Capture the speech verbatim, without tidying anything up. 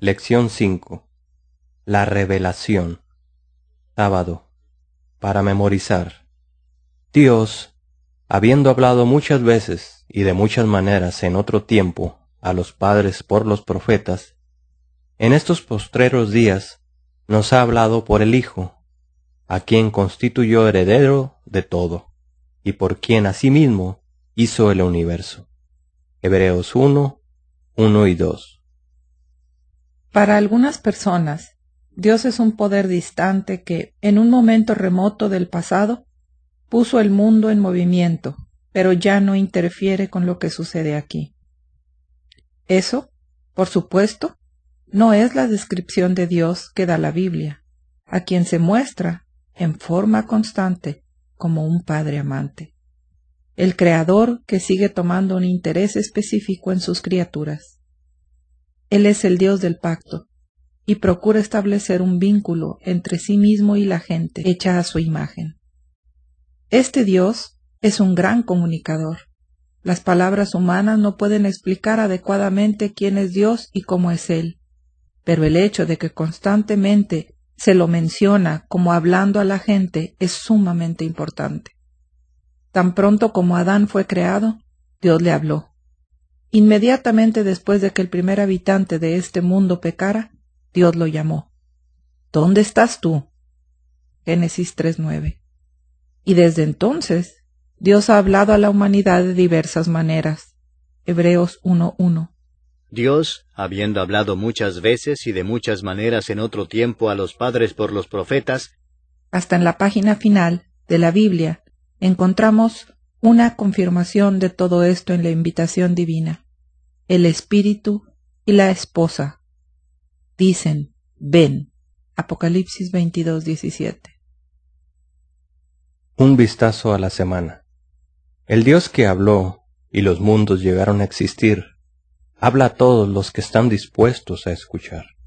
Lección cinco. La revelación. Sábado. Para memorizar. Dios, habiendo hablado muchas veces y de muchas maneras en otro tiempo a los padres por los profetas, en estos postreros días nos ha hablado por el Hijo, a quien constituyó heredero de todo, y por quien asimismo hizo el universo. Hebreos uno, uno y dos. Para algunas personas, Dios es un poder distante que, en un momento remoto del pasado, puso el mundo en movimiento, pero ya no interfiere con lo que sucede aquí. Eso, por supuesto, no es la descripción de Dios que da la Biblia, a quien se muestra, en forma constante, como un Padre amante. El Creador que sigue tomando un interés específico en sus criaturas. Él es el Dios del pacto, y procura establecer un vínculo entre sí mismo y la gente hecha a su imagen. Este Dios es un gran comunicador. Las palabras humanas no pueden explicar adecuadamente quién es Dios y cómo es Él, pero el hecho de que constantemente se lo menciona como hablando a la gente es sumamente importante. Tan pronto como Adán fue creado, Dios le habló. Inmediatamente después de que el primer habitante de este mundo pecara, Dios lo llamó. ¿Dónde estás tú? Génesis tres nueve. Y desde entonces, Dios ha hablado a la humanidad de diversas maneras. Hebreos uno uno. Dios, habiendo hablado muchas veces y de muchas maneras en otro tiempo a los padres por los profetas, hasta en la página final de la Biblia encontramos una confirmación de todo esto en la invitación divina. El Espíritu y la esposa dicen, ven. Apocalipsis veintidós diecisiete. Un vistazo a la semana. El Dios que habló y los mundos llegaron a existir, habla a todos los que están dispuestos a escuchar.